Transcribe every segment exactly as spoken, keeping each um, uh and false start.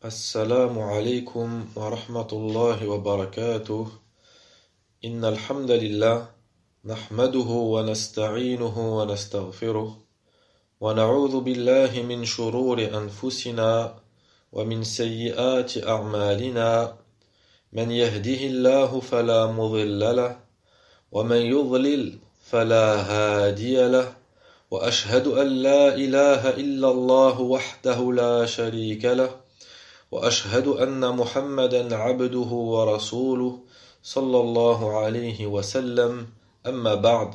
السلام عليكم ورحمة الله وبركاته. إن الحمد لله نحمده ونستعينه ونستغفره ونعوذ بالله من شرور أنفسنا ومن سيئات أعمالنا. من يهده الله فلا مضل له ومن يضلل فلا هادي له وأشهد أن لا إله إلا الله وحده لا شريك له وأشهد أن محمدا عبده ورسوله صلى الله عليه وسلم. أما بعد.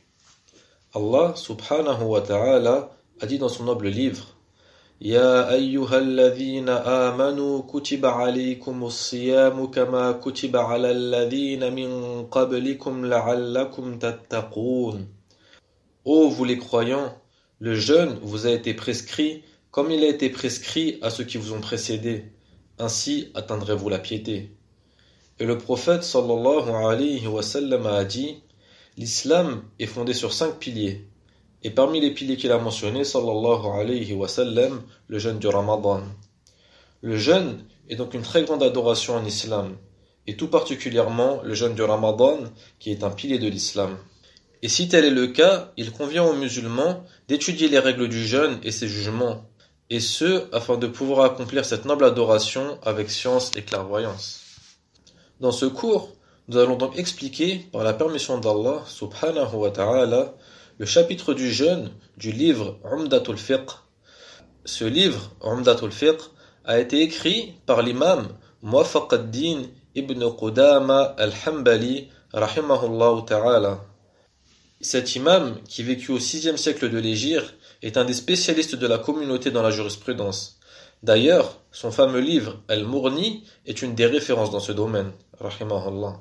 Allah subhanahu wa ta'ala a dit dans son noble livre: Ya ayyuhalladhina amanu kutiba alaykumus siyamu kama kutiba alal ladhina min qablikum la'allakum tattaqun. Ô vous les croyants, le jeûne vous a été prescrit comme il a été prescrit à ceux qui vous ont précédés, ainsi atteindrez-vous la piété. Et le prophète sallallahu alayhi wa sallam a dit: l'islam est fondé sur cinq piliers, et parmi les piliers qu'il a mentionnés sallallahu alayhi wa sallam, le jeûne du Ramadan. Le jeûne est donc une très grande adoration en islam, et tout particulièrement le jeûne du Ramadan qui est un pilier de l'islam. Et si tel est le cas, il convient aux musulmans d'étudier les règles du jeûne et ses jugements, et ce, afin de pouvoir accomplir cette noble adoration avec science et clairvoyance. Dans ce cours, nous allons donc expliquer, par la permission d'Allah subhanahu wa ta'ala, le chapitre du jeûne du livre Umdatul Fiqh. Ce livre, Umdatul Fiqh, a été écrit par l'imam Muwaffaq ad-Din ibn Qudama al-Hanbali rahimahullah ta'ala. Cet imam, qui vécut au sixième siècle de l'Hégire, est un des spécialistes de la communauté dans la jurisprudence. D'ailleurs, son fameux livre Al-Mourni est une des références dans ce domaine, rahimahullah.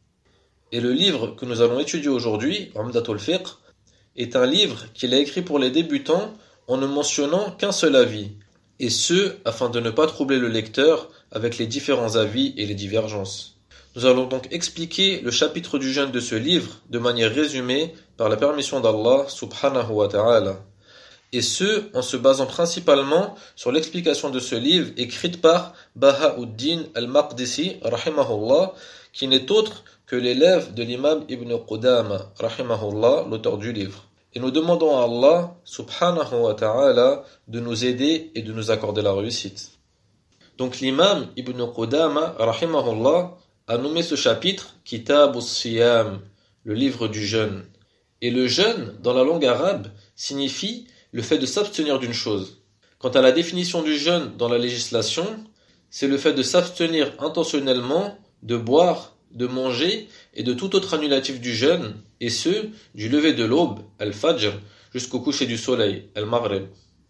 Et le livre que nous allons étudier aujourd'hui, Umdatul Fiqh, est un livre qu'il a écrit pour les débutants en ne mentionnant qu'un seul avis, et ce, afin de ne pas troubler le lecteur avec les différents avis et les divergences. Nous allons donc expliquer le chapitre du jeûne de ce livre de manière résumée par la permission d'Allah subhanahu wa ta'ala. Et ce, en se basant principalement sur l'explication de ce livre écrite par Baha'uddin al-Maqdisi, rahimahullah, qui n'est autre que l'élève de l'imam Ibn Qudama, rahimahullah, l'auteur du livre. Et nous demandons à Allah, subhanahu wa ta'ala, de nous aider et de nous accorder la réussite. Donc l'imam Ibn Qudama, rahimahullah, a nommé ce chapitre Kitab as-Siyam, le livre du jeûne. Et le jeûne, dans la langue arabe, signifie le fait de s'abstenir d'une chose. Quant à la définition du jeûne dans la législation, c'est le fait de s'abstenir intentionnellement de boire, de manger et de tout autre annulatif du jeûne, et ce, du lever de l'aube, al-fajr, jusqu'au coucher du soleil, al-maghrib.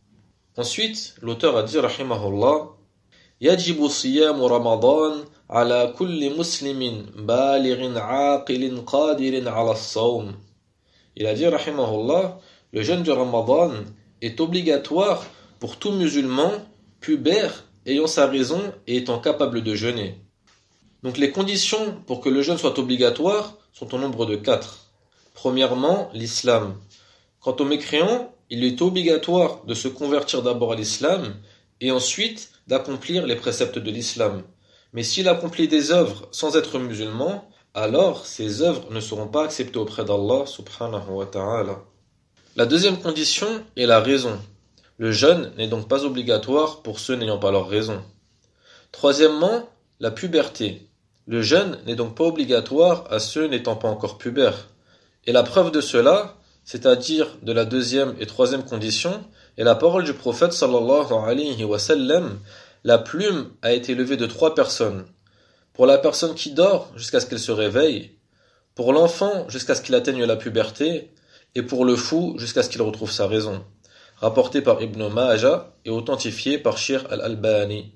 Ensuite, l'auteur a dit, rahimahullah, Yajibu siyamu Ramadan ala kulli muslimin balighin aqilin qadirin ala as-sawm. Il a dit, rahimahullah, le jeûne du Ramadan est obligatoire pour tout musulman pubère ayant sa raison et étant capable de jeûner. Donc les conditions pour que le jeûne soit obligatoire sont au nombre de quatre. Premièrement, l'islam. Quant aux mécréants, il est obligatoire de se convertir d'abord à l'islam et ensuite d'accomplir les préceptes de l'islam. Mais s'il accomplit des œuvres sans être musulman, alors ces œuvres ne seront pas acceptées auprès d'Allah subhanahu wa ta'ala. La deuxième condition est la raison. Le jeûne n'est donc pas obligatoire pour ceux n'ayant pas leur raison. Troisièmement, la puberté. Le jeûne n'est donc pas obligatoire à ceux n'étant pas encore pubères. Et la preuve de cela, c'est-à-dire de la deuxième et troisième condition, est la parole du prophète sallallahu alayhi wa sallam: la plume a été levée de trois personnes. Pour la personne qui dort jusqu'à ce qu'elle se réveille, pour l'enfant jusqu'à ce qu'il atteigne la puberté, et pour le fou jusqu'à ce qu'il retrouve sa raison. Rapporté par Ibn Majah et authentifié par Shir al-Albani.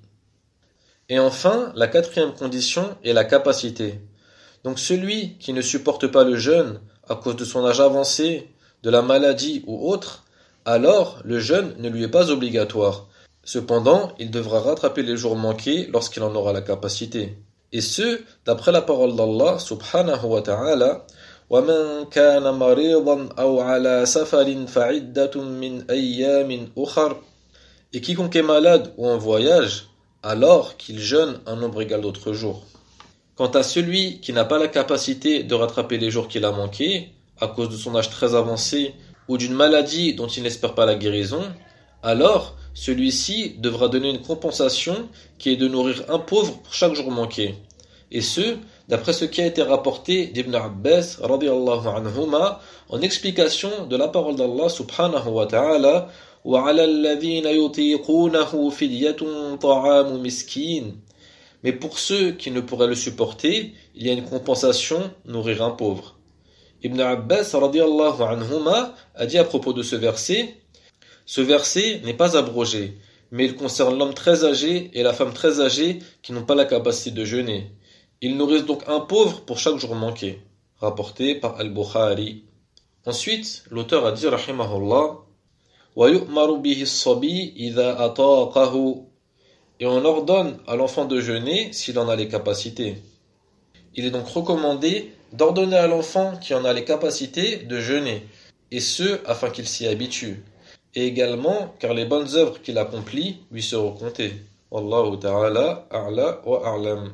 Et enfin, la quatrième condition est la capacité. Donc celui qui ne supporte pas le jeûne à cause de son âge avancé, de la maladie ou autre, alors le jeûne ne lui est pas obligatoire. Cependant, il devra rattraper les jours manqués lorsqu'il en aura la capacité. Et ce, d'après la parole d'Allah subhanahu wa ta'ala, وَمَنْ كَانَ مَرِيضًا أَوْ عَلَى سَفَرٍ فَعِدَّةٌ مِّنْ أَيَّامٍ أُخَرٍ. Et quiconque est malade ou en voyage, alors qu'il jeûne un nombre égal d'autres jours. Quant à celui qui n'a pas la capacité de rattraper les jours qu'il a manqués, à cause de son âge très avancé ou d'une maladie dont il n'espère pas la guérison, alors celui-ci devra donner une compensation qui est de nourrir un pauvre pour chaque jour manqué. Et ce, d'après ce qui a été rapporté d'Ibn Abbas radiyallahu anhuma en explication de la parole d'Allah subhanahu wa ta'ala وَعَلَى الَّذِينَ يُطِيقُونَهُ فِدْيَةٌ طَعَامُ مِسْكِينٍ. Mais pour ceux qui ne pourraient le supporter, il y a une compensation, nourrir un pauvre. Ibn Abbas radiyallahu anhuma a dit à propos de ce verset, ce verset n'est pas abrogé, mais il concerne l'homme très âgé et la femme très âgée qui n'ont pas la capacité de jeûner. Ils nourrissent donc un pauvre pour chaque jour manqué, rapporté par Al-Bukhari. Ensuite, l'auteur a dit, rahimahullah, وَيُؤْمَرُ بِهِ الصَّبِي إِذَا أَطَاقَهُ. Et on ordonne à l'enfant de jeûner s'il en a les capacités. Il est donc recommandé d'ordonner à l'enfant qui en a les capacités de jeûner, et ce, afin qu'il s'y habitue, et également car les bonnes œuvres qu'il accomplit lui seront comptées. Wallahu ta'ala a'la wa a'lam.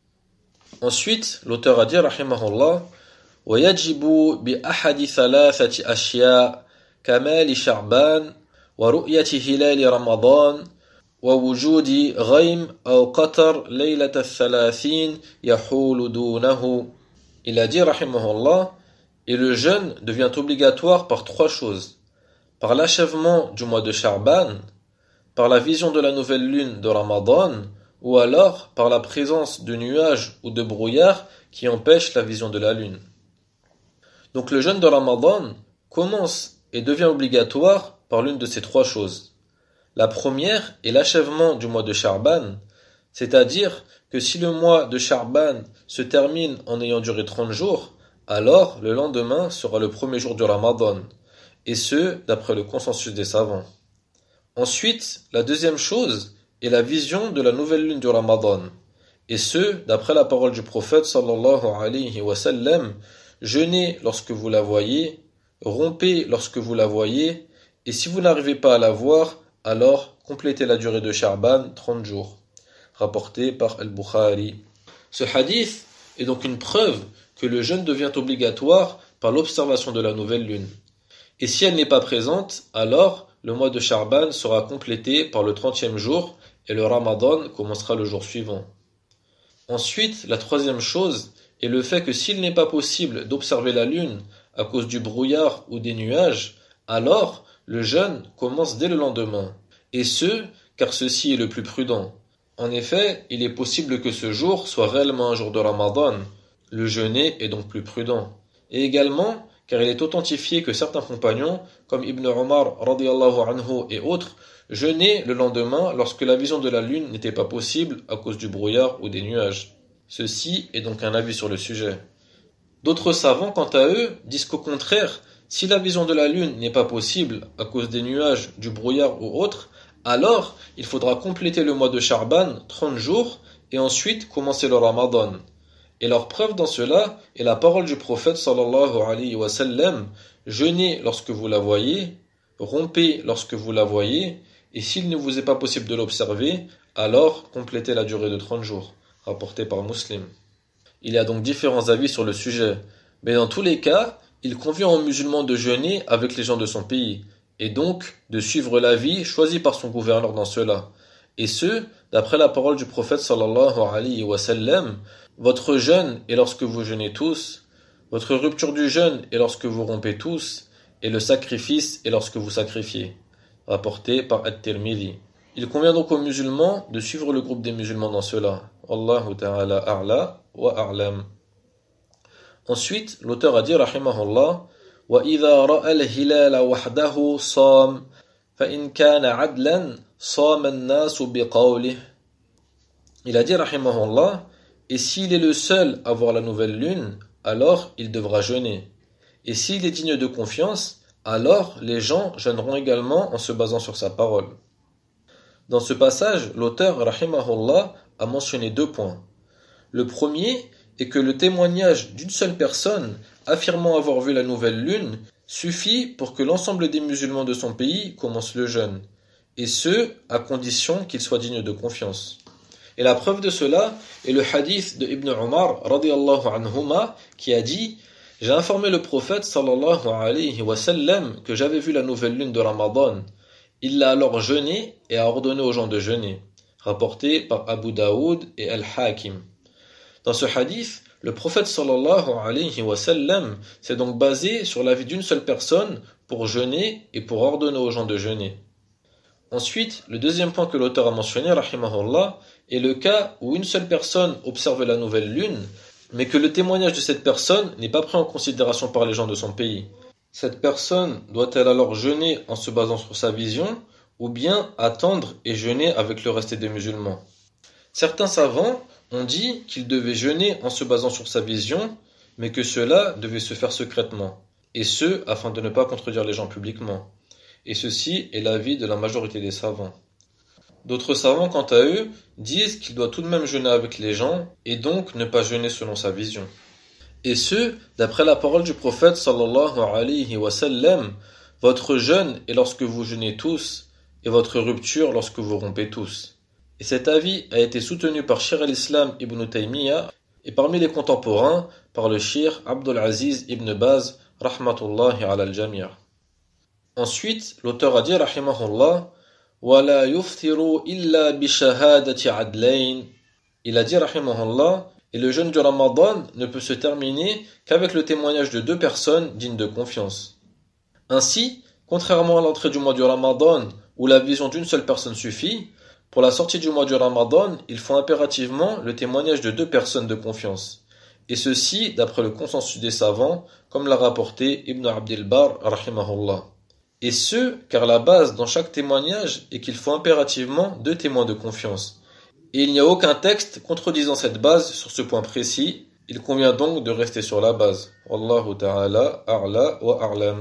Ensuite, l'auteur a dit, rahimahullah, وَيَجِبُ بِأَحَدِ ثَلَاثَةِ أَشْيَاء كَمَالِ شَعْبَانَ وَرُؤْيَةِ هِلَالِ رَمَضَانَ ووجود غيم أو قطر ليلة الثلاثين يحول دونه. Il a dit, rahimahullah, et le jeûne devient obligatoire par trois choses. Par l'achèvement du mois de Sha'ban, par la vision de la nouvelle lune de Ramadan, ou alors par la présence de nuages ou de brouillards qui empêchent la vision de la lune. Donc le jeûne de Ramadan commence et devient obligatoire par l'une de ces trois choses. La première est l'achèvement du mois de Sha'ban, c'est-à-dire que si le mois de Sha'ban se termine en ayant duré trente jours, alors le lendemain sera le premier jour du Ramadan, et ce, d'après le consensus des savants. Ensuite, la deuxième chose est la vision de la nouvelle lune du Ramadan, et ce, d'après la parole du prophète sallallahu alayhi wa sallam, jeûnez lorsque vous la voyez, rompez lorsque vous la voyez, et si vous n'arrivez pas à la voir, alors complétez la durée de Sha'ban, trente jours. Rapporté par Al-Bukhari. Ce hadith est donc une preuve que le jeûne devient obligatoire par l'observation de la nouvelle lune. Et si elle n'est pas présente, alors le mois de Sha'ban sera complété par le trentième jour et le Ramadan commencera le jour suivant. Ensuite, la troisième chose est le fait que s'il n'est pas possible d'observer la lune à cause du brouillard ou des nuages, alors le jeûne commence dès le lendemain, et ce, car ceci est le plus prudent. En effet, il est possible que ce jour soit réellement un jour de Ramadan. Le jeûner est donc plus prudent. Et également, car il est authentifié que certains compagnons, comme Ibn Omar radiyallahu anhu et autres, jeûnaient le lendemain lorsque la vision de la lune n'était pas possible à cause du brouillard ou des nuages. Ceci est donc un avis sur le sujet. D'autres savants, quant à eux, disent qu'au contraire, si la vision de la lune n'est pas possible à cause des nuages, du brouillard ou autre, alors il faudra compléter le mois de Sha'ban, trente jours, et ensuite commencer le Ramadan. Et leur preuve dans cela est la parole du prophète sallallahu alayhi wa sallam, jeûnez lorsque vous la voyez, rompez lorsque vous la voyez, et s'il ne vous est pas possible de l'observer, alors complétez la durée de trente jours, rapporté par Muslim. Il y a donc différents avis sur le sujet, mais dans tous les cas, il convient aux musulmans de jeûner avec les gens de son pays, et donc de suivre l'avis choisi par son gouverneur dans cela. Et ce, d'après la parole du prophète sallallahu alayhi wa sallam, votre jeûne est lorsque vous jeûnez tous, votre rupture du jeûne est lorsque vous rompez tous, et le sacrifice est lorsque vous sacrifiez. Rapporté par At-Tirmidhi. Il convient donc aux musulmans de suivre le groupe des musulmans dans cela. Wallahu ta'ala a'la wa a'lam. Ensuite, l'auteur a dit, rahimahullah, وَإِذَا رَأَى الْهِلَالَ وَحْدَهُ صَامَ فَإِنْ كَانَ عَدْلًا صَامَ النَّاسُ بِقَوْلِهِ. Il a dit, rahimahullah, et s'il est le seul à voir la nouvelle lune, alors il devra jeûner. Et s'il est digne de confiance, alors les gens jeûneront également en se basant sur sa parole. Dans ce passage, l'auteur, rahimahullah, a mentionné deux points. Le premier est que le témoignage d'une seule personne affirmant avoir vu la nouvelle lune suffit pour que l'ensemble des musulmans de son pays commencent le jeûne, et ce, à condition qu'il soit digne de confiance. Et la preuve de cela est le hadith de Ibn Umar radiyallahu anhuma qui a dit: j'ai informé le prophète sallallahu alayhi wa sallam que j'avais vu la nouvelle lune de Ramadan. Il l'a alors jeûné et a ordonné aux gens de jeûner. Rapporté par Abu Daoud et Al-Hakim. Dans ce hadith, le prophète sallallahu alayhi wa sallam s'est donc basé sur l'avis d'une seule personne pour jeûner et pour ordonner aux gens de jeûner. Ensuite, le deuxième point que l'auteur a mentionné, rahimahullah, est le cas où une seule personne observe la nouvelle lune, mais que le témoignage de cette personne n'est pas pris en considération par les gens de son pays. Cette personne doit-elle alors jeûner en se basant sur sa vision, ou bien attendre et jeûner avec le reste des musulmans? Certains savants ont dit qu'il devait jeûner en se basant sur sa vision, mais que cela devait se faire secrètement, et ce, afin de ne pas contredire les gens publiquement. Et ceci est l'avis de la majorité des savants. D'autres savants, quant à eux, disent qu'il doit tout de même jeûner avec les gens, et donc ne pas jeûner selon sa vision. Et ce, d'après la parole du prophète sallallahu alayhi wa sallam, votre jeûne est lorsque vous jeûnez tous, et votre rupture lorsque vous rompez tous. Et cet avis a été soutenu par Cheikh al-Islam ibn Taymiyyah, et parmi les contemporains, par le Cheikh Abdul Aziz ibn Baz, rahmatullahi ala al-jami'. Ensuite, l'auteur a dit, rahimahullah, وَلَا يُفْتِرُوا إِلَّا بِشَهَادَةِ عَدْلَيْنِ. Il a dit, rahimahullah, et le jeûne du Ramadan ne peut se terminer qu'avec le témoignage de deux personnes dignes de confiance. Ainsi, contrairement à l'entrée du mois du Ramadan, où la vision d'une seule personne suffit, pour la sortie du mois du Ramadan, il faut impérativement le témoignage de deux personnes de confiance. Et ceci, d'après le consensus des savants, comme l'a rapporté Ibn Abdil Bar, rahimahullah. Et ce, car la base dans chaque témoignage est qu'il faut impérativement deux témoins de confiance. Et il n'y a aucun texte contredisant cette base sur ce point précis, il convient donc de rester sur la base. Wallahu ta'ala a'la wa a'lam.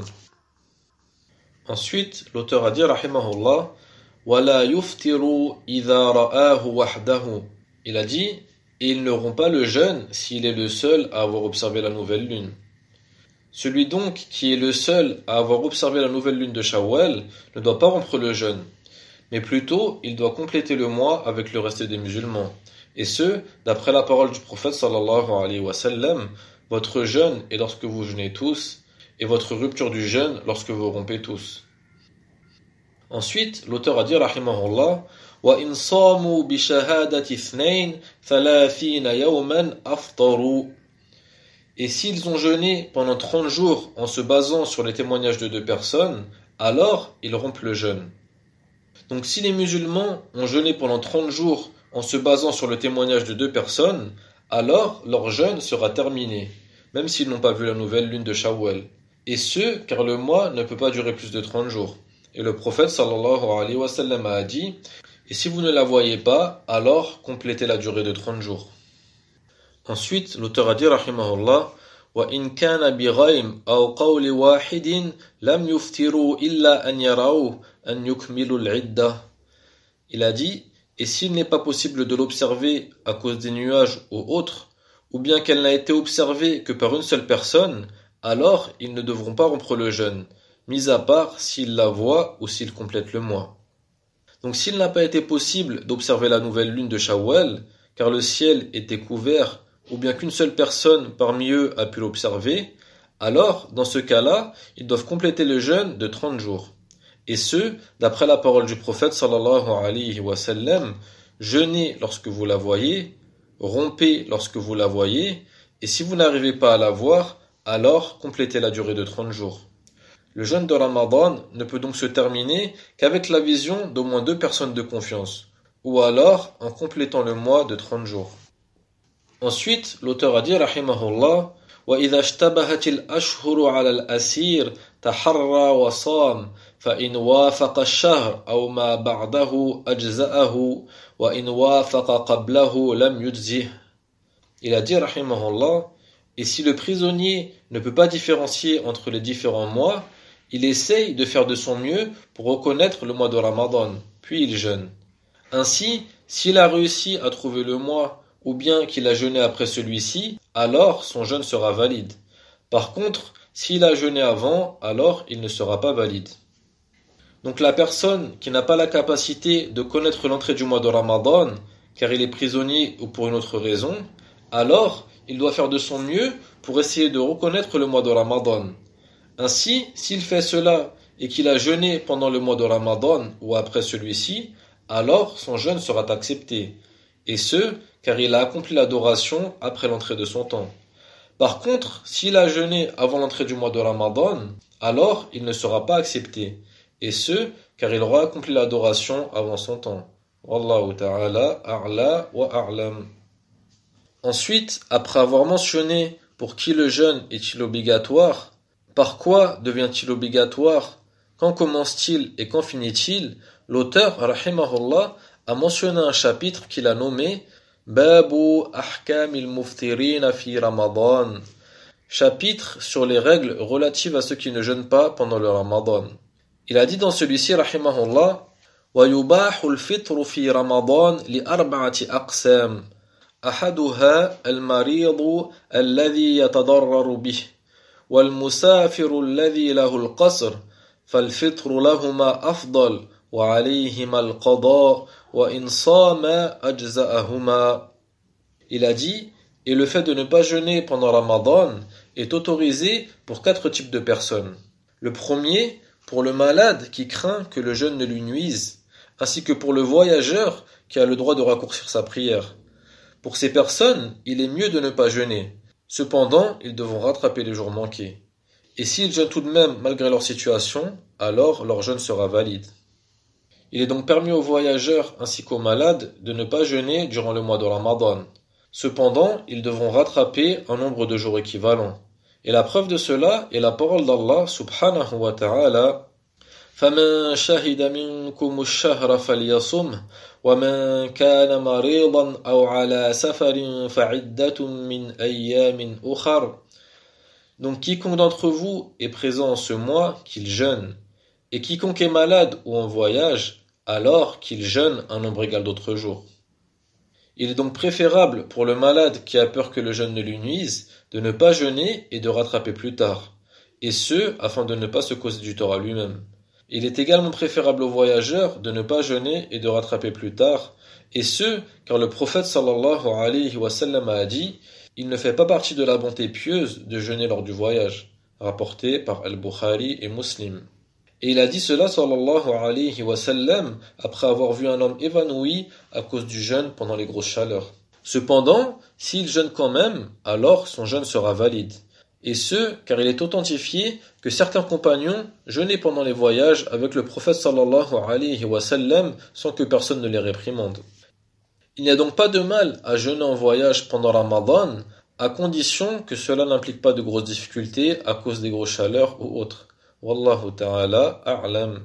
Ensuite, l'auteur a dit, rahimahullah, وَلَا يُفْتِرُوا إِذَا رَآهُ وَحْدَهُ. Il a dit, et ils n'auront pas le jeûne s'il est le seul à avoir observé la nouvelle lune. Celui donc qui est le seul à avoir observé la nouvelle lune de Shawwal ne doit pas rompre le jeûne, mais plutôt il doit compléter le mois avec le reste des musulmans. Et ce, d'après la parole du prophète sallallahu alayhi wa sallam, votre jeûne est lorsque vous jeûnez tous, et votre rupture du jeûne lorsque vous rompez tous. Ensuite, l'auteur a dit, rahimahullah, وَإِنْ صَامُوا بِشَهَادَةِ اثْنَيْنِ ثَلَاثِينَ يَوْمًا أَفْطَرُوا. Et s'ils ont jeûné pendant trente jours en se basant sur les témoignages de deux personnes, alors ils rompent le jeûne. Donc si les musulmans ont jeûné pendant trente jours en se basant sur le témoignage de deux personnes, alors leur jeûne sera terminé, même s'ils n'ont pas vu la nouvelle lune de Shawwal. Et ce, car le mois ne peut pas durer plus de trente jours. Et le prophète sallallahu alayhi wa sallam a dit, et si vous ne la voyez pas, alors complétez la durée de trente jours. Ensuite, l'auteur a dit, rahimahullah, وَإِنْ كَانَ بِغَيْمٍ أَوْ قَوْلِ وَاحِدٍ لَمْ يُفْتِرُوا إِلَّا أَنْ يَرَوْا أَنْ يُكْمِلُوا الْعِدَّةِ. Il a dit, et s'il n'est pas possible de l'observer à cause des nuages ou autres, ou bien qu'elle n'a été observée que par une seule personne, alors ils ne devront pas rompre le jeûne, mis à part s'ils la voient ou s'ils complètent le mois. Donc s'il n'a pas été possible d'observer la nouvelle lune de Shawwal, car le ciel était couvert, ou bien qu'une seule personne parmi eux a pu l'observer, alors, dans ce cas-là, ils doivent compléter le jeûne de trente jours. Et ce, d'après la parole du prophète sallallahu alayhi wa sallam, jeûnez lorsque vous la voyez, rompez lorsque vous la voyez, et si vous n'arrivez pas à la voir, alors complétez la durée de trente jours. Le jeûne de Ramadan ne peut donc se terminer qu'avec la vision d'au moins deux personnes de confiance, ou alors en complétant le mois de trente jours. Ensuite, l'auteur a dit, rahimahullah, وَإِذَا اشْتَبَهَتِ الْأَشْهُرُ عَلَى الْأَسِيرِ تَحَرَّى وَصَامَ فَإِنْ وَافَقَ الشَّهْرَ أَوْ مَا بَعْدَهُ أَجْزَأَهُ وَإِنْ وَافَقَ قَبْلَهُ لَمْ يُجْزِهِ. Il a dit, rahimahullah, et si le prisonnier ne peut pas différencier entre les différents mois, il essaye de faire de son mieux pour reconnaître le mois de Ramadan, puis il jeûne. Ainsi, s'il a réussi à trouver le mois, ou bien qu'il a jeûné après celui-ci, alors son jeûne sera valide. Par contre, s'il a jeûné avant, alors il ne sera pas valide. Donc la personne qui n'a pas la capacité de connaître l'entrée du mois de Ramadan, car il est prisonnier ou pour une autre raison, alors il doit faire de son mieux pour essayer de reconnaître le mois de Ramadan. Ainsi, s'il fait cela et qu'il a jeûné pendant le mois de Ramadan ou après celui-ci, alors son jeûne sera accepté, et ce, car il a accompli l'adoration après l'entrée de son temps. Par contre, s'il a jeûné avant l'entrée du mois de Ramadan, alors il ne sera pas accepté, et ce, car il aura accompli l'adoration avant son temps. Wallahu ta'ala a'la wa a'lam. Ensuite, après avoir mentionné pour qui le jeûne est-il obligatoire, par quoi devient-il obligatoire, quand commence-t-il et quand finit-il, l'auteur, rahimahullah, a mentionné un chapitre qu'il a nommé Babu ahkamil muftirina fi Ramadan, chapitre sur les règles relatives à ceux qui ne jeûnent pas pendant le Ramadan. Il a dit dans celui-ci, rahimahullah, وَيُبَاحُ الْفِطْرُ فِي رَمَضَانِ لِأَرْبَعَةِ أَقْسَامٍ أحدها المريض الذي يتضرر به والمسافر الذي له القصر فالفطر لهما أفضل وعليهما القضاء وإن صام أجزأهما. Il a dit, et le fait de ne pas jeûner pendant Ramadan est autorisé pour quatre types de personnes. Le premier, pour le malade qui craint que le jeûne ne lui nuise, ainsi que pour le voyageur qui a le droit de raccourcir sa prière. Pour ces personnes, il est mieux de ne pas jeûner. Cependant, ils devront rattraper les jours manqués. Et s'ils jeûnent tout de même malgré leur situation, alors leur jeûne sera valide. Il est donc permis aux voyageurs ainsi qu'aux malades de ne pas jeûner durant le mois de Ramadan. Cependant, ils devront rattraper un nombre de jours équivalent. Et la preuve de cela est la parole d'Allah subhanahu wa ta'ala فَمَنْ شَهِدَ مِنْكُمُ الشَّهْرَ فَلْيَصُمْهُ وَمَنْ كَانَ مَرِيضًا أَوْ عَلَى سَفَرٍ فَعِدَّةٌ مِنْ أَيَّامٍ أُخَرَ. Donc quiconque d'entre vous est présent en ce mois, qu'il jeûne, et quiconque est malade ou en voyage, alors qu'il jeûne un nombre égal d'autres jours. Il est donc préférable pour le malade qui a peur que le jeûne ne lui nuise, de ne pas jeûner et de rattraper plus tard, et ce, afin de ne pas se causer du tort à lui-même. Il est également préférable au voyageur de ne pas jeûner et de rattraper plus tard, et ce, car le prophète sallallahu alayhi wa sallam a dit, il ne fait pas partie de la bonté pieuse de jeûner lors du voyage, rapporté par Al-Bukhari et Muslim. Et il a dit cela sallallahu alayhi wa sallam après avoir vu un homme évanoui à cause du jeûne pendant les grosses chaleurs. Cependant, s'il jeûne quand même, alors son jeûne sera valide. Et ce, car il est authentifié que certains compagnons jeûnaient pendant les voyages avec le prophète sallallahu alayhi wa sallam sans que personne ne les réprimande. Il n'y a donc pas de mal à jeûner en voyage pendant Ramadan, à condition que cela n'implique pas de grosses difficultés à cause des grosses chaleurs ou autres. Wallahu ta'ala a'lam.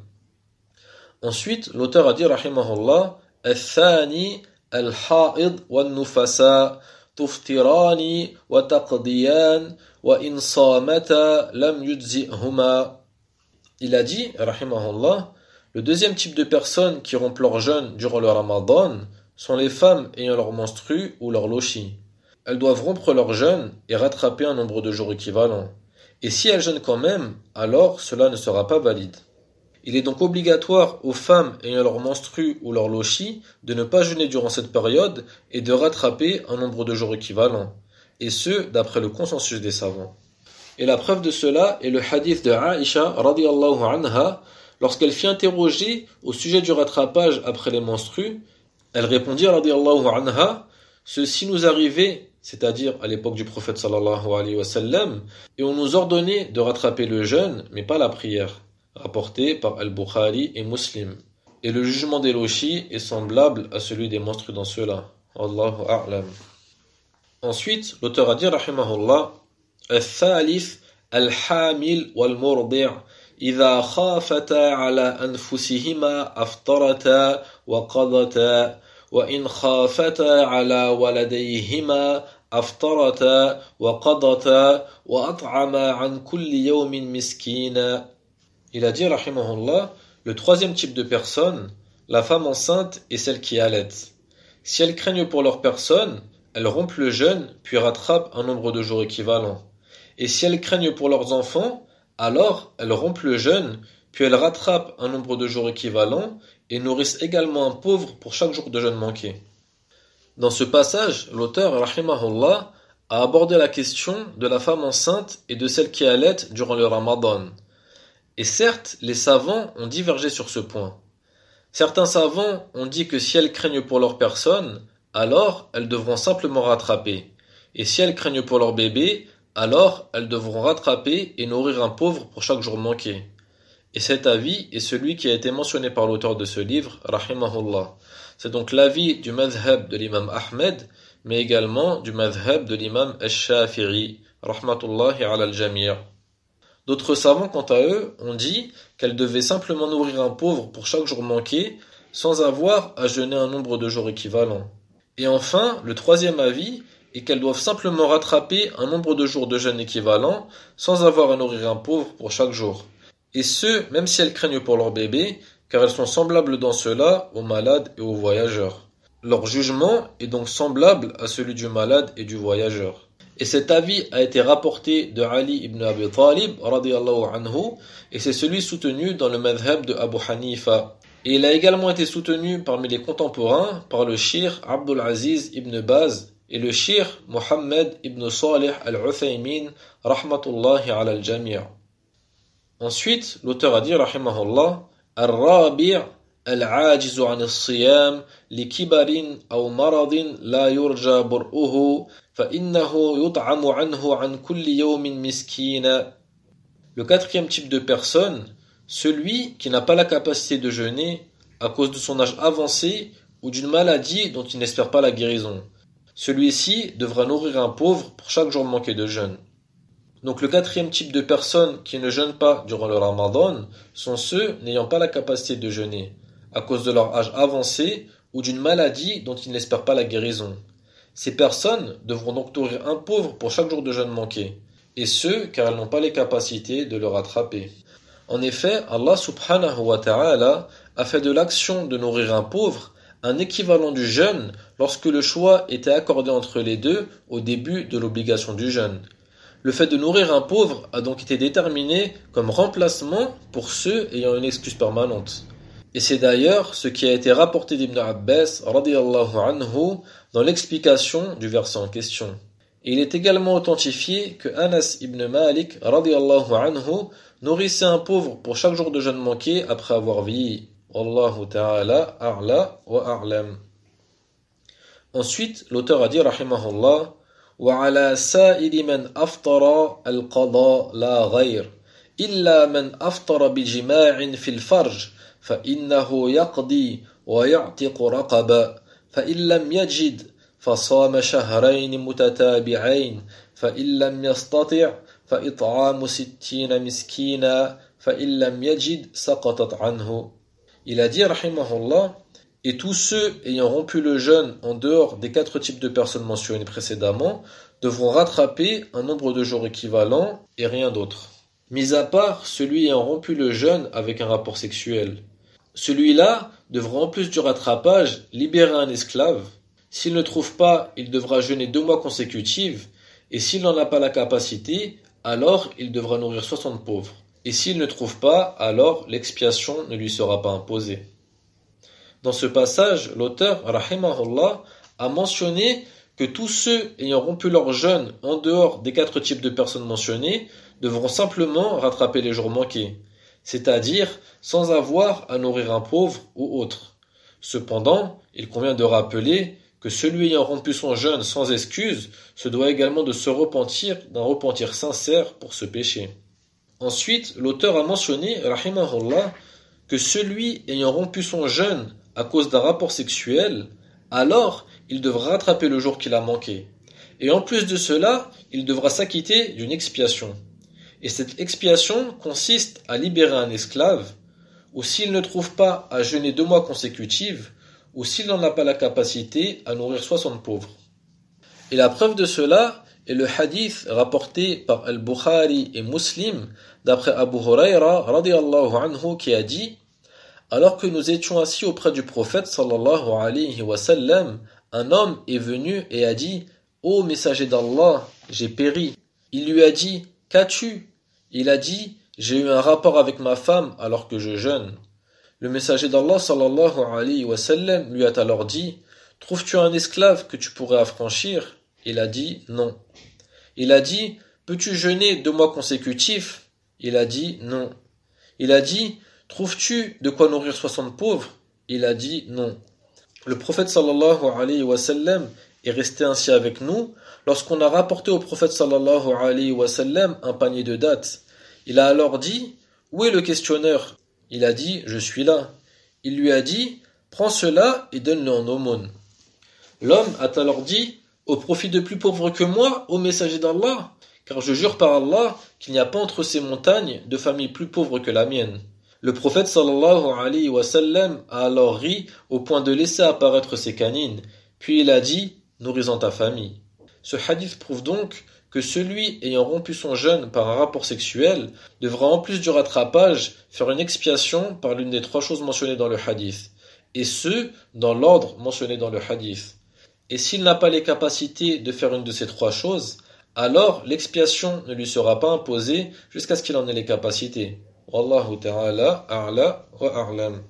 Ensuite, l'auteur a dit rahimahullah, al-thani al-ha'id wal-nufasa tuftirani wa taqdiyan wa in samata lam yujzi'huma. Il a dit rahimahullah, le deuxième type de personnes qui rompent leur jeûne durant le Ramadan sont les femmes ayant leur menstru ou leur lochi. Elles doivent rompre leur jeûne et rattraper un nombre de jours équivalent. Et si elles jeûnent quand même, alors cela ne sera pas valide. Il est donc obligatoire aux femmes ayant leur menstru ou leur lochi de ne pas jeûner durant cette période et de rattraper un nombre de jours équivalent, et ce, d'après le consensus des savants. Et la preuve de cela est le hadith de Aïcha radiyallahu anha, lorsqu'elle fut interrogée au sujet du rattrapage après les menstrues, elle répondit radiyallahu anha, ceci nous arrivait, c'est-à-dire à l'époque du prophète sallallahu alayhi wa sallam, et on nous ordonnait de rattraper le jeûne, mais pas la prière, rapporté par Al-Bukhari et Muslim. Et le jugement des lochis est semblable à celui des menstrues dans cela. Wallahu a'lam. Ensuite, l'auteur a dit, rahimahullah, al-thalith al-hamil wal-murdi' idha khafata ala anfusihima aftarata wa qadata wa in khafata ala waladayhima aftarata wa qadata wa at'ama an kulli yawmin miskina. Il a dit, rahimahullah, le troisième type de personne, la femme enceinte et celle qui allaite. Si elles craignent pour leur personne, elles rompent le jeûne, puis rattrapent un nombre de jours équivalent. Et si elles craignent pour leurs enfants, alors elles rompent le jeûne, puis elles rattrapent un nombre de jours équivalent et nourrissent également un pauvre pour chaque jour de jeûne manqué. Dans ce passage, l'auteur, rahimahullah, a abordé la question de la femme enceinte et de celle qui allait durant le Ramadan. Et certes, les savants ont divergé sur ce point. Certains savants ont dit que si elles craignent pour leur personne, alors elles devront simplement rattraper. Et si elles craignent pour leur bébé, alors elles devront rattraper et nourrir un pauvre pour chaque jour manqué. Et cet avis est celui qui a été mentionné par l'auteur de ce livre, rahimahullah. C'est donc l'avis du madhhab de l'imam Ahmed, mais également du madhhab de l'imam Ash-Shafi'i, rahmatullahi ala al-jami'. D'autres savants, quant à eux, ont dit qu'elles devaient simplement nourrir un pauvre pour chaque jour manqué, sans avoir à jeûner un nombre de jours équivalent. Et enfin, le troisième avis est qu'elles doivent simplement rattraper un nombre de jours de jeûne équivalent, sans avoir à nourrir un pauvre pour chaque jour. Et ce, même si elles craignent pour leur bébé, car elles sont semblables dans cela aux malades et aux voyageurs. Leur jugement est donc semblable à celui du malade et du voyageur. Et cet avis a été rapporté de Ali ibn Abi Talib, radiyallahu anhu, et c'est celui soutenu dans le madhhab de Abu Hanifa. Et il a également été soutenu parmi les contemporains par le shir Abdul Aziz ibn Baz et le shir Mohammed ibn Salih al-Uthaymin, rahmatullahi ala al-jami'. Ensuite, l'auteur a dit, rahimahullah, Ar-Rabi' al-ajizu 'an as-siyam li kibarin aw maradin la yurja bur'uhu fa innahu yut'amu 'anhu 'an kulli yawmin miskina. Le quatrième type de personne, celui qui n'a pas la capacité de jeûner à cause de son âge avancé ou d'une maladie dont il n'espère pas la guérison. Celui-ci devra nourrir un pauvre pour chaque jour manqué de jeûne. Donc le quatrième type de personnes qui ne jeûnent pas durant le Ramadan sont ceux n'ayant pas la capacité de jeûner, à cause de leur âge avancé ou d'une maladie dont ils n'espèrent pas la guérison. Ces personnes devront donc nourrir un pauvre pour chaque jour de jeûne manqué, et ce car elles n'ont pas les capacités de le rattraper. En effet, Allah subhanahu wa ta'ala a fait de l'action de nourrir un pauvre un équivalent du jeûne lorsque le choix était accordé entre les deux au début de l'obligation du jeûne. Le fait de nourrir un pauvre a donc été déterminé comme remplacement pour ceux ayant une excuse permanente. Et c'est d'ailleurs ce qui a été rapporté d'Ibn Abbas radiyallahu anhu dans l'explication du verset en question. Et il est également authentifié que Anas ibn Malik radiyallahu anhu nourrissait un pauvre pour chaque jour de jeûne manqué après avoir vieilli. Wallahu ta'ala a'la wa a'lam. Ensuite, l'auteur a dit rahimahullah وعلى سائر من أفطر القضاء لا غير إلا من أفطر بجماع في الفرج فإنه يقضي ويعتق رقبة فإن لم يجد فصام شهرين متتابعين فإن لم يستطع فإطعام ستين مسكينا فإن لم يجد سقطت عنه. Il a dit rahimahullah, et tous ceux ayant rompu le jeûne en dehors des quatre types de personnes mentionnées précédemment devront rattraper un nombre de jours équivalent et rien d'autre. Mis à part celui ayant rompu le jeûne avec un rapport sexuel. Celui-là devra en plus du rattrapage libérer un esclave. S'il ne trouve pas, il devra jeûner deux mois consécutifs et s'il n'en a pas la capacité, alors il devra nourrir soixante pauvres. Et s'il ne trouve pas, alors l'expiation ne lui sera pas imposée. Dans ce passage, l'auteur, rahimahullah, a mentionné que tous ceux ayant rompu leur jeûne en dehors des quatre types de personnes mentionnées devront simplement rattraper les jours manqués, c'est-à-dire sans avoir à nourrir un pauvre ou autre. Cependant, il convient de rappeler que celui ayant rompu son jeûne sans excuse se doit également de se repentir d'un repentir sincère pour ce péché. Ensuite, l'auteur a mentionné, rahimahullah, que celui ayant rompu son jeûne à cause d'un rapport sexuel, alors il devra rattraper le jour qu'il a manqué. Et en plus de cela, il devra s'acquitter d'une expiation. Et cette expiation consiste à libérer un esclave, ou s'il ne trouve pas à jeûner deux mois consécutifs, ou s'il n'en a pas la capacité à nourrir soixante pauvres. Et la preuve de cela est le hadith rapporté par Al-Bukhari et Muslim d'après Abu Huraira radiyallahu anhu qui a dit: alors que nous étions assis auprès du prophète sallallahu alayhi wa sallam, un homme est venu et a dit: ô messager d'Allah, j'ai péri. Il lui a dit: qu'as-tu? Il a dit: j'ai eu un rapport avec ma femme alors que je jeûne. Le messager d'Allah sallallahu alayhi wa sallam lui a alors dit: trouves-tu un esclave que tu pourrais affranchir? Il a dit, non. Il a dit, peux-tu jeûner deux mois consécutifs? Il a dit, non. Il a dit, trouves-tu de quoi nourrir soixante pauvres? Il a dit, non. Le prophète sallallahu alayhi wa sallam est resté ainsi avec nous lorsqu'on a rapporté au prophète sallallahu alayhi wa sallam un panier de dattes. Il a alors dit, où est le questionneur? Il a dit, je suis là. Il lui a dit, prends cela et donne-le en aumône. L'homme a alors dit, au profit de plus pauvres que moi, ô messager d'Allah, car je jure par Allah qu'il n'y a pas entre ces montagnes de famille plus pauvre que la mienne. Le prophète sallallahu alayhi wa sallam a alors ri au point de laisser apparaître ses canines, puis il a dit, nourris-en ta famille. Ce hadith prouve donc que celui ayant rompu son jeûne par un rapport sexuel devra en plus du rattrapage faire une expiation par l'une des trois choses mentionnées dans le hadith, et ce, dans l'ordre mentionné dans le hadith. Et s'il n'a pas les capacités de faire une de ces trois choses, alors l'expiation ne lui sera pas imposée jusqu'à ce qu'il en ait les capacités. Wallahu ta'ala a'la wa a'lam.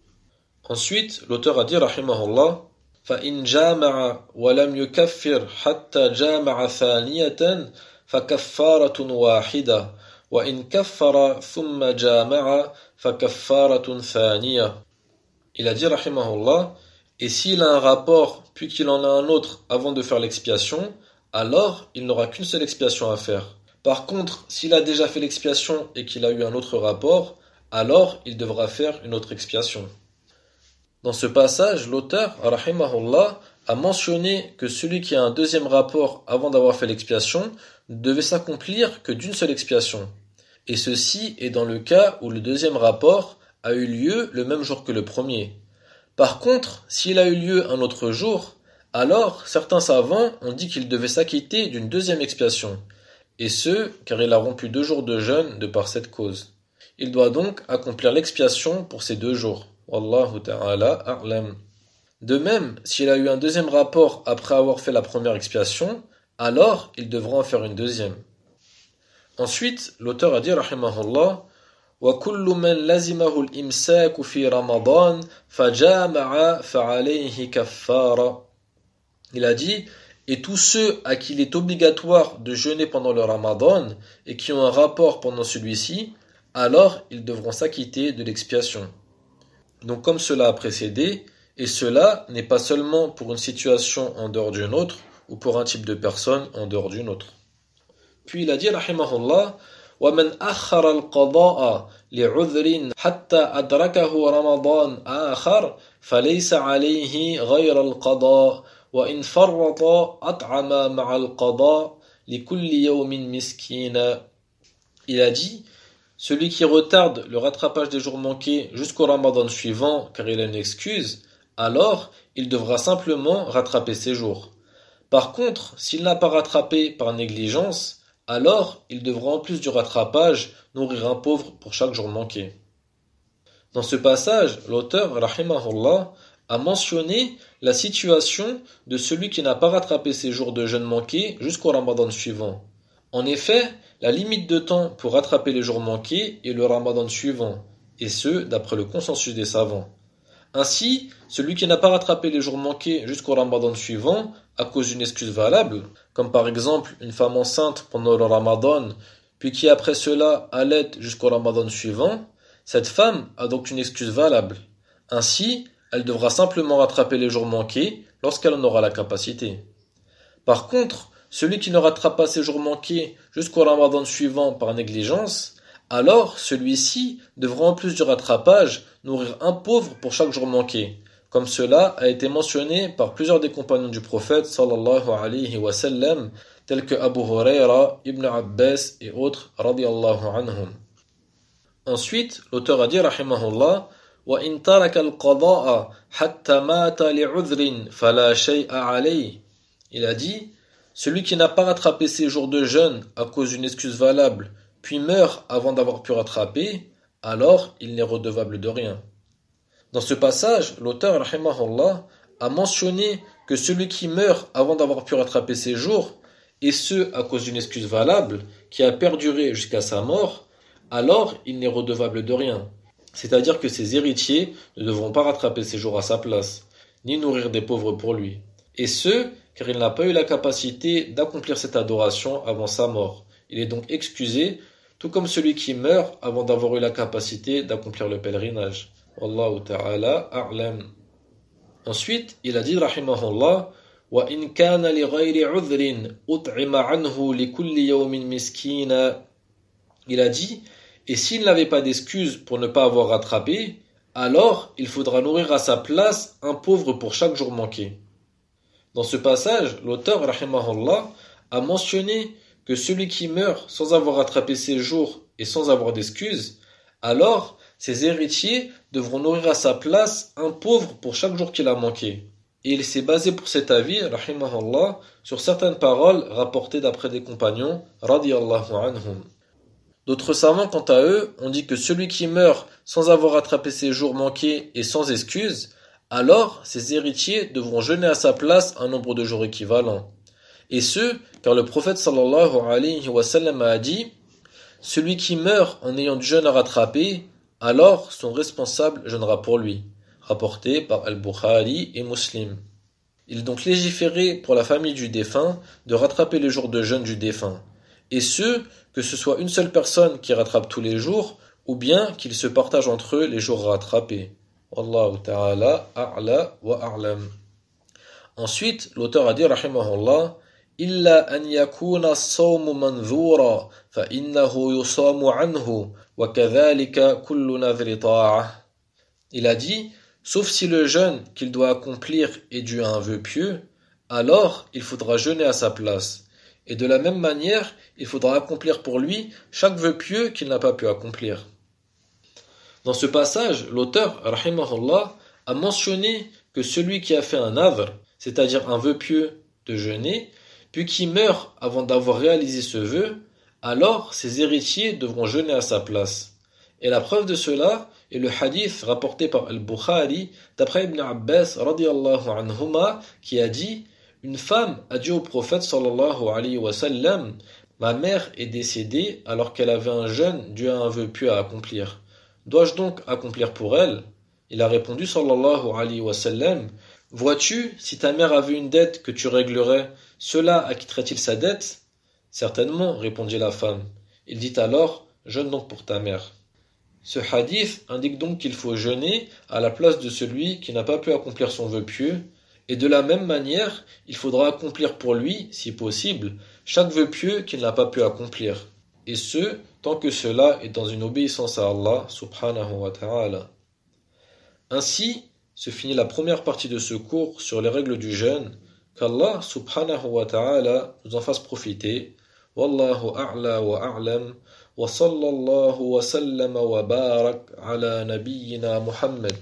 Ensuite, l'auteur a dit rahimahullah, فَإِنْ جَامَعَ وَلَمْ يُكَفِّرْ حَتَّى جَامَعَ ثَانِيَةً فَكَفَّارَةٌ وَاحِدَةٌ وَإِنْ كَفَّرَ ثُمَّ جَامَعَ فَكَفَّارَةٌ ثَانِيَةٌ. Il a dit rahimahullah, et s'il a un rapport puis qu'il en a un autre avant de faire l'expiation, alors il n'aura qu'une seule expiation à faire. Par contre, s'il a déjà fait l'expiation et qu'il a eu un autre rapport, alors il devra faire une autre expiation. Dans ce passage, l'auteur, rahimahullah, a mentionné que celui qui a un deuxième rapport avant d'avoir fait l'expiation ne devait s'accomplir que d'une seule expiation. Et ceci est dans le cas où le deuxième rapport a eu lieu le même jour que le premier. Par contre, s'il a eu lieu un autre jour, alors certains savants ont dit qu'il devait s'acquitter d'une deuxième expiation. Et ce, car il a rompu deux jours de jeûne de par cette cause. Il doit donc accomplir l'expiation pour ces deux jours. Wallahu ta'ala a'lam. De même, s'il a eu un deuxième rapport après avoir fait la première expiation, alors il devra en faire une deuxième. Ensuite, l'auteur a dit, rahimahullah, وَكُلُّ مَنْ لَزِمَهُ الْإِمْسَاكُ فِي رَمَضَانَ فَجَامَعَ فَعَلَيْهِ كَفَّارَةٌ. Il a dit, et tous ceux à qui il est obligatoire de jeûner pendant le Ramadan et qui ont un rapport pendant celui-ci, alors ils devront s'acquitter de l'expiation. Donc comme cela a précédé, et cela n'est pas seulement pour une situation en dehors d'une autre ou pour un type de personne en dehors d'une autre. Puis il a dit, rahimahullah, وَمَنْ أَخَّرَ الْقَضَاءَ لِعُذْرٍ حَتَّى أَدْرَكَهُ رَمَضَانَ آخَرَ فَلَيْسَ عَلَيْهِ غَيْرَ الْقَضَاءِ وَإِنْ فَرَّطَ أَطْعَمَ مَعَ الْقَضَاءِ لِكُلِّ يَوْمٍ مِسْكِينًا. Il a dit, celui qui retarde le rattrapage des jours manqués jusqu'au Ramadan suivant car il a une excuse, alors il devra simplement rattraper ses jours. Par contre, s'il n'a pas rattrapé par négligence, alors il devra en plus du rattrapage nourrir un pauvre pour chaque jour manqué. Dans ce passage, l'auteur, rahimahullah, a mentionné la situation de celui qui n'a pas rattrapé ses jours de jeûne manqués jusqu'au Ramadan suivant. En effet, la limite de temps pour rattraper les jours manqués est le Ramadan suivant, et ce, d'après le consensus des savants. Ainsi, celui qui n'a pas rattrapé les jours manqués jusqu'au Ramadan suivant à cause d'une excuse valable, comme par exemple une femme enceinte pendant le Ramadan, puis qui après cela allait jusqu'au Ramadan suivant, cette femme a donc une excuse valable. Ainsi, elle devra simplement rattraper les jours manqués lorsqu'elle en aura la capacité. Par contre, celui qui ne rattrape pas ses jours manqués jusqu'au Ramadan suivant par négligence, alors celui-ci devra en plus du rattrapage nourrir un pauvre pour chaque jour manqué, comme cela a été mentionné par plusieurs des compagnons du prophète sallallahu alayhi wa sallam, tels que Abu Huraira, Ibn Abbas et autres radiyallahu anhum. Ensuite, l'auteur a dit rahimahullah, وَإِنْ تَرَكَ الْقَضَاءَ حَتَّى مَاتَ لِعُذْرٍ فَلَا شَيْءَ عَلَيْهِ. Il a dit, celui qui n'a pas rattrapé ses jours de jeûne à cause d'une excuse valable, puis meurt avant d'avoir pu rattraper, alors il n'est redevable de rien. Dans ce passage, l'auteur, rahimahullah, a mentionné que celui qui meurt avant d'avoir pu rattraper ses jours, et ce à cause d'une excuse valable, qui a perduré jusqu'à sa mort, alors il n'est redevable de rien. C'est-à-dire que ses héritiers ne devront pas rattraper ses jours à sa place, ni nourrir des pauvres pour lui. Et ce, car il n'a pas eu la capacité d'accomplir cette adoration avant sa mort. Il est donc excusé, tout comme celui qui meurt avant d'avoir eu la capacité d'accomplir le pèlerinage. Wallahu ta'ala a'lam. Ensuite, il a dit, rahimahullah, وَإِنْ كَانَ لِغَيْرِ عُذْرٍ أُطْعِمَ عَنْهُ لِكُلِّ يَوْمٍ مِسْكِينًا. Il a dit, et s'il n'avait pas d'excuse pour ne pas avoir rattrapé, alors il faudra nourrir à sa place un pauvre pour chaque jour manqué. Dans ce passage, l'auteur, rahimahullah, a mentionné que celui qui meurt sans avoir rattrapé ses jours et sans avoir d'excuse, alors ses héritiers devront nourrir à sa place un pauvre pour chaque jour qu'il a manqué. Et il s'est basé pour cet avis, rahimahullah, sur certaines paroles rapportées d'après des compagnons, radiyallahu anhum. D'autres savants, quant à eux, ont dit que celui qui meurt sans avoir rattrapé ses jours manqués et sans excuse, alors ses héritiers devront jeûner à sa place un nombre de jours équivalent. Et ce, car le prophète sallallahu alayhi wa sallam a dit, celui qui meurt en ayant du jeûne à rattraper, alors son responsable jeûnera pour lui. Rapporté par Al-Bukhari et Muslim. Il est donc légiféré pour la famille du défunt de rattraper les jours de jeûne du défunt. Et ce, que ce soit une seule personne qui rattrape tous les jours, ou bien qu'ils se partagent entre eux les jours rattrapés. Wallahu ta'ala a'la wa a'lam. Ensuite, l'auteur a dit, rahimahullah, إلا أن يكون الصوم منذورا فإنه يصام عنه وكذلك كل نذر طاعة. Il a dit, sauf si le jeûne qu'il doit accomplir est dû à un vœu pieux, alors il faudra jeûner à sa place. Et de la même manière, il faudra accomplir pour lui chaque vœu pieux qu'il n'a pas pu accomplir. Dans ce passage, l'auteur, rahimahullah, a mentionné que celui qui a fait un nadhr, c'est-à-dire un vœu pieux de jeûner, puis qui meurt avant d'avoir réalisé ce vœu, alors ses héritiers devront jeûner à sa place. Et la preuve de cela est le hadith rapporté par Al-Bukhari d'après Ibn Abbas radiyallahu anhuma qui a dit « Une femme a dit au prophète sallallahu alayhi wa sallam « Ma mère est décédée alors qu'elle avait un jeûne dû à un vœu pieux à accomplir. Dois-je donc accomplir pour elle ?» Il a répondu sallallahu alayhi wa sallam « Vois-tu, si ta mère avait une dette que tu réglerais, cela acquitterait-il sa dette ?» Certainement, répondit la femme. Il dit alors « Jeûne donc pour ta mère. » Ce hadith indique donc qu'il faut jeûner à la place de celui qui n'a pas pu accomplir son vœu pieux, et de la même manière, il faudra accomplir pour lui, si possible, chaque vœu pieux qu'il n'a pas pu accomplir, et ce, tant que cela est dans une obéissance à Allah subhanahu wa ta'ala. Ainsi, se finit la première partie de ce cours sur les règles du jeûne, qu'Allah subhanahu wa ta'ala nous en fasse profiter. Wallahu a'la wa a'lam. وصلى الله وسلم وبارك على نبينا محمد